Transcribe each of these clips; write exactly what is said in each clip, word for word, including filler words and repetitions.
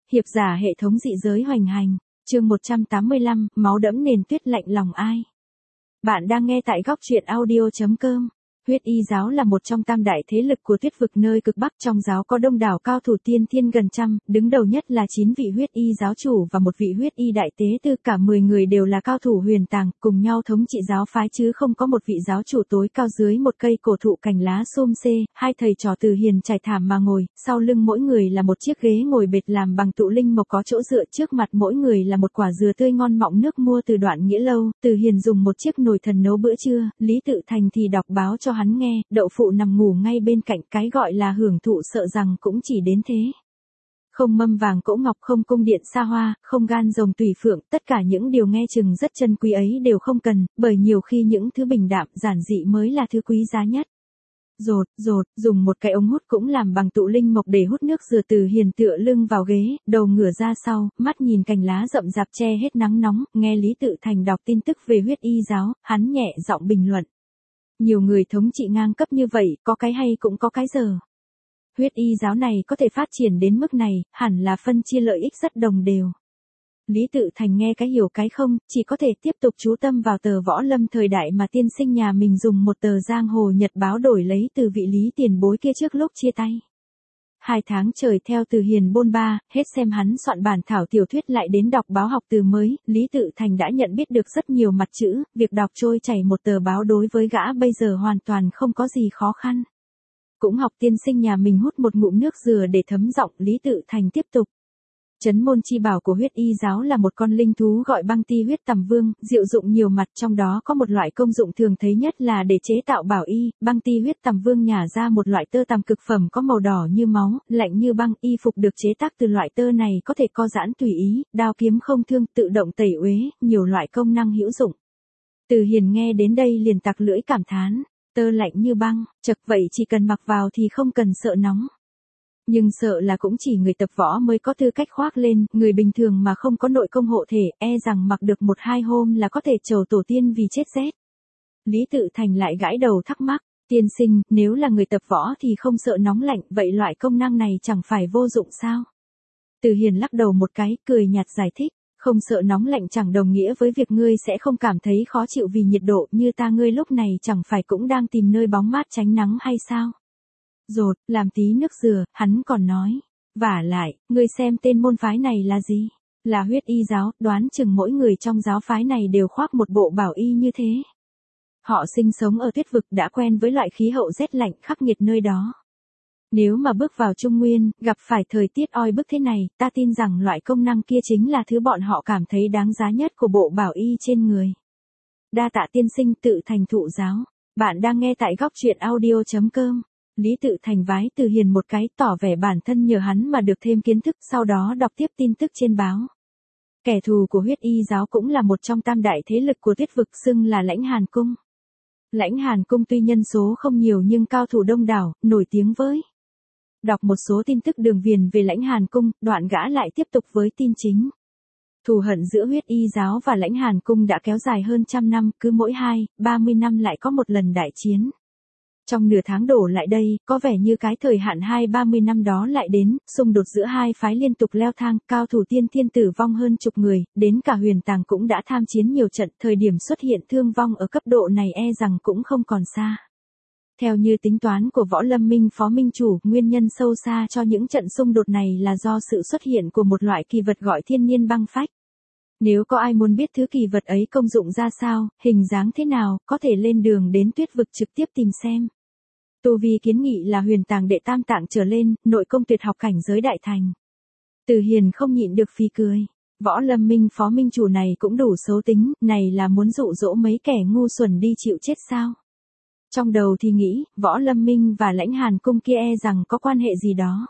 Hiệp giả hệ thống dị giới hoành hành, chương một trăm tám mươi lăm, máu đẫm nền tuyết lạnh lòng ai. Bạn đang nghe tại góc truyện audio chấm com. Huyết y giáo là một trong tam đại thế lực của tuyết vực nơi cực Bắc, trong giáo có đông đảo cao thủ tiên thiên gần trăm, đứng đầu nhất là chín vị huyết y giáo chủ và một vị huyết y đại tế tư, cả mười người đều là cao thủ huyền tàng, cùng nhau thống trị giáo phái chứ không có một vị giáo chủ tối cao dưới một cây cổ thụ cành lá xum xê. Hai thầy trò Từ Hiền trải thảm mà ngồi, sau lưng mỗi người là một chiếc ghế ngồi bệt làm bằng tụ linh mộc có chỗ dựa, trước mặt mỗi người là một quả dừa tươi ngon mọng nước mua từ Đoạn Nghĩa lâu. Từ Hiền dùng một chiếc nồi thần nấu bữa trưa, Lý Tự Thành thì đọc báo cho hắn nghe. Đậu Phụ nằm ngủ ngay bên cạnh, cái gọi là hưởng thụ sợ rằng cũng chỉ đến thế. Không mâm vàng cỗ ngọc, không cung điện xa hoa, không gan rồng tùy phượng, tất cả những điều nghe chừng rất chân quý ấy đều không cần, bởi nhiều khi những thứ bình đạm, giản dị mới là thứ quý giá nhất. Rột, rột, dùng một cái ống hút cũng làm bằng tụ linh mộc để hút nước dừa. Từ Hiền tựa lưng vào ghế, đầu ngửa ra sau, mắt nhìn cành lá rậm rạp che hết nắng nóng, nghe Lý Tự Thành đọc tin tức về huyết y giáo, hắn nhẹ giọng bình luận. Nhiều người thống trị ngang cấp như vậy, có cái hay cũng có cái dở. Huyết y giáo này có thể phát triển đến mức này, hẳn là phân chia lợi ích rất đồng đều. Lý Tự Thành nghe cái hiểu cái không, chỉ có thể tiếp tục chú tâm vào tờ Võ Lâm thời đại mà tiên sinh nhà mình dùng một tờ giang hồ nhật báo đổi lấy từ vị Lý tiền bối kia trước lúc chia tay. Hai tháng trời theo Từ Hiền bôn ba, hết xem hắn soạn bản thảo tiểu thuyết lại đến đọc báo học từ mới, Lý Tự Thành đã nhận biết được rất nhiều mặt chữ, việc đọc trôi chảy một tờ báo đối với gã bây giờ hoàn toàn không có gì khó khăn. Cũng học tiên sinh nhà mình hút một ngụm nước dừa để thấm giọng, Lý Tự Thành tiếp tục. Chấn môn chi bảo của huyết y giáo là một con linh thú gọi băng ti huyết tầm vương, diệu dụng nhiều mặt, trong đó có một loại công dụng thường thấy nhất là để chế tạo bảo y. Băng ti huyết tầm vương nhả ra một loại tơ tằm cực phẩm có màu đỏ như máu, lạnh như băng. Y phục được chế tác từ loại tơ này có thể co giãn tùy ý, đao kiếm không thương, tự động tẩy uế, nhiều loại công năng hữu dụng. Từ Hiền nghe đến đây liền tặc lưỡi cảm thán, tơ lạnh như băng, chật vậy chỉ cần mặc vào thì không cần sợ nóng. Nhưng sợ là cũng chỉ người tập võ mới có tư cách khoác lên, người bình thường mà không có nội công hộ thể, e rằng mặc được một hai hôm là có thể trầu tổ tiên vì chết rét. Lý Tự Thành lại gãi đầu thắc mắc, tiên sinh, nếu là người tập võ thì không sợ nóng lạnh, vậy loại công năng này chẳng phải vô dụng sao? Từ Hiền lắc đầu một cái, cười nhạt giải thích, không sợ nóng lạnh chẳng đồng nghĩa với việc ngươi sẽ không cảm thấy khó chịu vì nhiệt độ, như ta ngươi lúc này chẳng phải cũng đang tìm nơi bóng mát tránh nắng hay sao? Rột, làm tí nước dừa, hắn còn nói. Vả lại, ngươi xem tên môn phái này là gì? Là huyết y giáo, đoán chừng mỗi người trong giáo phái này đều khoác một bộ bảo y như thế. Họ sinh sống ở tuyết vực đã quen với loại khí hậu rét lạnh khắc nghiệt nơi đó. Nếu mà bước vào Trung Nguyên, gặp phải thời tiết oi bức thế này, ta tin rằng loại công năng kia chính là thứ bọn họ cảm thấy đáng giá nhất của bộ bảo y trên người. Đa tạ tiên sinh Tự Thành thụ giáo. Bạn đang nghe tại góc truyện audio chấm com. Lý Tự Thành vái Từ Hiền một cái, tỏ vẻ bản thân nhờ hắn mà được thêm kiến thức, sau đó đọc tiếp tin tức trên báo. Kẻ thù của huyết y giáo cũng là một trong tam đại thế lực của tuyết vực, xưng là Lãnh Hàn Cung. Lãnh Hàn Cung tuy nhân số không nhiều nhưng cao thủ đông đảo, nổi tiếng với. Đọc một số tin tức đường viền về Lãnh Hàn Cung, đoạn gã lại tiếp tục với tin chính. Thù hận giữa huyết y giáo và Lãnh Hàn Cung đã kéo dài hơn trăm năm, cứ mỗi hai, ba mươi năm lại có một lần đại chiến. Trong nửa tháng đổ lại đây, có vẻ như cái thời hạn hai ba mươi năm đó lại đến, xung đột giữa hai phái liên tục leo thang, cao thủ tiên thiên tử vong hơn chục người, đến cả huyền tàng cũng đã tham chiến nhiều trận, thời điểm xuất hiện thương vong ở cấp độ này e rằng cũng không còn xa. Theo như tính toán của Võ Lâm Minh Phó Minh Chủ, nguyên nhân sâu xa cho những trận xung đột này là do sự xuất hiện của một loại kỳ vật gọi thiên nhiên băng phách. Nếu có ai muốn biết thứ kỳ vật ấy công dụng ra sao, hình dáng thế nào, có thể lên đường đến tuyết vực trực tiếp tìm xem. Tu vi kiến nghị là huyền tàng đệ tam tạng trở lên, nội công tuyệt học cảnh giới đại thành. Từ Hiền không nhịn được phì cười. Võ Lâm Minh Phó Minh Chủ này cũng đủ xấu tính, này là muốn dụ dỗ mấy kẻ ngu xuẩn đi chịu chết sao? Trong đầu thì nghĩ, Võ Lâm Minh và Lãnh Hàn Cung kia e rằng có quan hệ gì đó.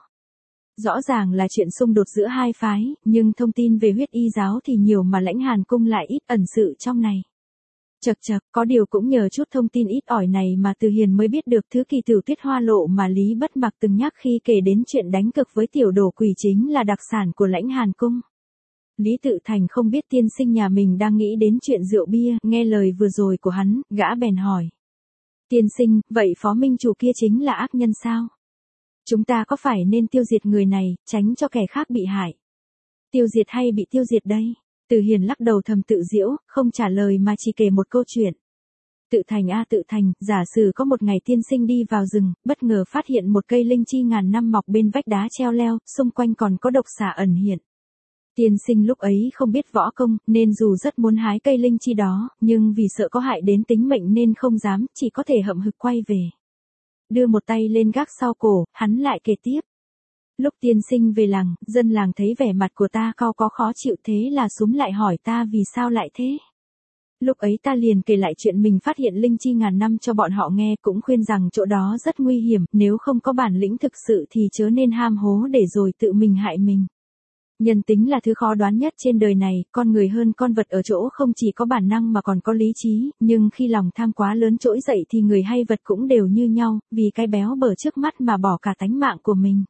Rõ ràng là chuyện xung đột giữa hai phái, nhưng thông tin về huyết y giáo thì nhiều mà Lãnh Hàn Cung lại ít ẩn sự trong này. Chật chật, có điều cũng nhờ chút thông tin ít ỏi này mà Từ Hiền mới biết được thứ kỳ tử tuyết hoa lộ mà Lý Bất Mặc từng nhắc khi kể đến chuyện đánh cực với tiểu đồ quỷ chính là đặc sản của Lãnh Hàn Cung. Lý Tự Thành không biết tiên sinh nhà mình đang nghĩ đến chuyện rượu bia, nghe lời vừa rồi của hắn, gã bèn hỏi. Tiên sinh, vậy Phó Minh Chủ kia chính là ác nhân sao? Chúng ta có phải nên tiêu diệt người này, tránh cho kẻ khác bị hại? Tiêu diệt hay bị tiêu diệt đây? Từ Hiền lắc đầu thầm tự giễu, không trả lời mà chỉ kể một câu chuyện. Tự Thành a Tự Thành, giả sử có một ngày tiên sinh đi vào rừng, bất ngờ phát hiện một cây linh chi ngàn năm mọc bên vách đá treo leo, xung quanh còn có độc xà ẩn hiện. Tiên sinh lúc ấy không biết võ công, nên dù rất muốn hái cây linh chi đó, nhưng vì sợ có hại đến tính mệnh nên không dám, chỉ có thể hậm hực quay về. Đưa một tay lên gác sau cổ, hắn lại kể tiếp. Lúc tiên sinh về làng, dân làng thấy vẻ mặt của ta cau có khó chịu thế là súm lại hỏi ta vì sao lại thế. Lúc ấy ta liền kể lại chuyện mình phát hiện linh chi ngàn năm cho bọn họ nghe, cũng khuyên rằng chỗ đó rất nguy hiểm, nếu không có bản lĩnh thực sự thì chớ nên ham hố để rồi tự mình hại mình. Nhân tính là thứ khó đoán nhất trên đời này, con người hơn con vật ở chỗ không chỉ có bản năng mà còn có lý trí, nhưng khi lòng tham quá lớn trỗi dậy thì người hay vật cũng đều như nhau, vì cái béo bở trước mắt mà bỏ cả tánh mạng của mình.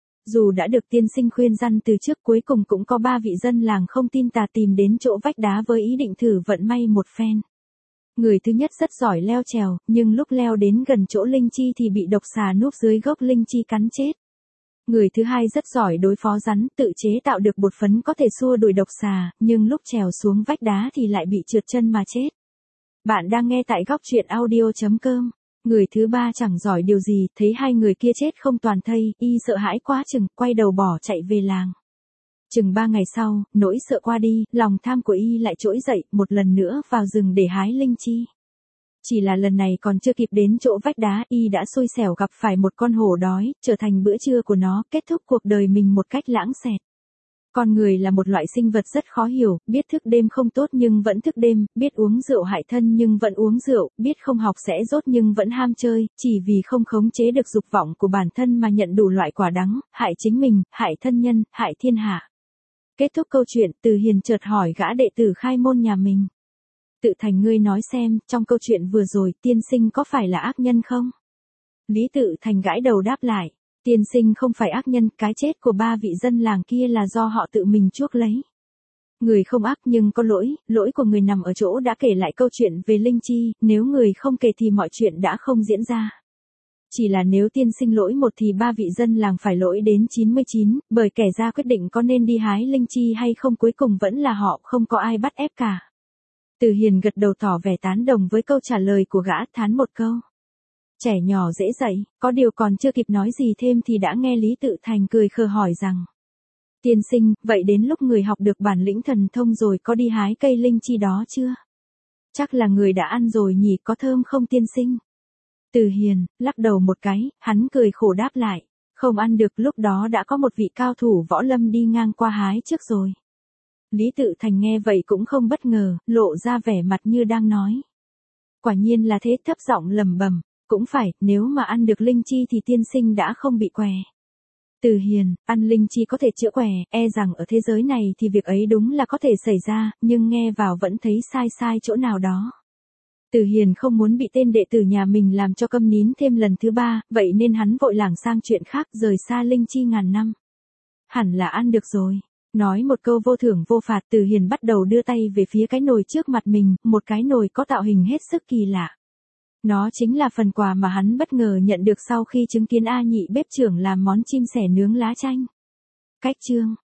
Dù đã được tiên sinh khuyên răn từ trước, cuối cùng cũng có ba vị dân làng không tin tà tìm đến chỗ vách đá với ý định thử vận may một phen. Người thứ nhất rất giỏi leo trèo, nhưng lúc leo đến gần chỗ linh chi thì bị độc xà núp dưới gốc linh chi cắn chết. Người thứ hai rất giỏi đối phó rắn, tự chế tạo được bột phấn có thể xua đuổi độc xà, nhưng lúc trèo xuống vách đá thì lại bị trượt chân mà chết. Bạn đang nghe tại góc truyện audio chấm com. Người thứ ba chẳng giỏi điều gì, thấy hai người kia chết không toàn thây, y sợ hãi quá chừng, quay đầu bỏ chạy về làng. Chừng ba ngày sau, nỗi sợ qua đi, lòng tham của y lại trỗi dậy, một lần nữa vào rừng để hái linh chi. Chỉ là lần này còn chưa kịp đến chỗ vách đá, y đã xui xẻo gặp phải một con hổ đói, trở thành bữa trưa của nó, kết thúc cuộc đời mình một cách lãng xẹt. Con người là một loại sinh vật rất khó hiểu, biết thức đêm không tốt nhưng vẫn thức đêm, biết uống rượu hại thân nhưng vẫn uống rượu, biết không học sẽ dốt nhưng vẫn ham chơi, chỉ vì không khống chế được dục vọng của bản thân mà nhận đủ loại quả đắng, hại chính mình, hại thân nhân, hại thiên hạ. Kết thúc câu chuyện, Từ Hiền chợt hỏi gã đệ tử khai môn nhà mình. Tự Thành, ngươi nói xem, trong câu chuyện vừa rồi, tiên sinh có phải là ác nhân không? Lý Tự Thành gãi đầu đáp lại. Tiên sinh không phải ác nhân, cái chết của ba vị dân làng kia là do họ tự mình chuốc lấy. Người không ác nhưng có lỗi, lỗi của người nằm ở chỗ đã kể lại câu chuyện về linh chi, nếu người không kể thì mọi chuyện đã không diễn ra. Chỉ là nếu tiên sinh lỗi một thì ba vị dân làng phải lỗi đến chín mươi chín, bởi kẻ ra quyết định có nên đi hái linh chi hay không cuối cùng vẫn là họ, không có ai bắt ép cả. Từ Hiền gật đầu tỏ vẻ tán đồng với câu trả lời của gã, thán một câu. Trẻ nhỏ dễ dạy, có điều còn chưa kịp nói gì thêm thì đã nghe Lý Tự Thành cười khờ hỏi rằng. Tiên sinh, vậy đến lúc người học được bản lĩnh thần thông rồi có đi hái cây linh chi đó chưa? Chắc là người đã ăn rồi nhỉ, có thơm không tiên sinh? Từ Hiền, lắc đầu một cái, hắn cười khổ đáp lại. Không ăn được, lúc đó đã có một vị cao thủ võ lâm đi ngang qua hái trước rồi. Lý Tự Thành nghe vậy cũng không bất ngờ, lộ ra vẻ mặt như đang nói. Quả nhiên là thế, thấp giọng lẩm bẩm. Cũng phải, nếu mà ăn được linh chi thì tiên sinh đã không bị què. Từ Hiền, ăn linh chi có thể chữa què, e rằng ở thế giới này thì việc ấy đúng là có thể xảy ra, nhưng nghe vào vẫn thấy sai sai chỗ nào đó. Từ Hiền không muốn bị tên đệ tử nhà mình làm cho câm nín thêm lần thứ ba, vậy nên hắn vội lảng sang chuyện khác, rời xa linh chi ngàn năm. Hẳn là ăn được rồi. Nói một câu vô thưởng vô phạt, Từ Hiền bắt đầu đưa tay về phía cái nồi trước mặt mình, một cái nồi có tạo hình hết sức kỳ lạ. Nó chính là phần quà mà hắn bất ngờ nhận được sau khi chứng kiến A Nhị bếp trưởng làm món chim sẻ nướng lá chanh. Cách chương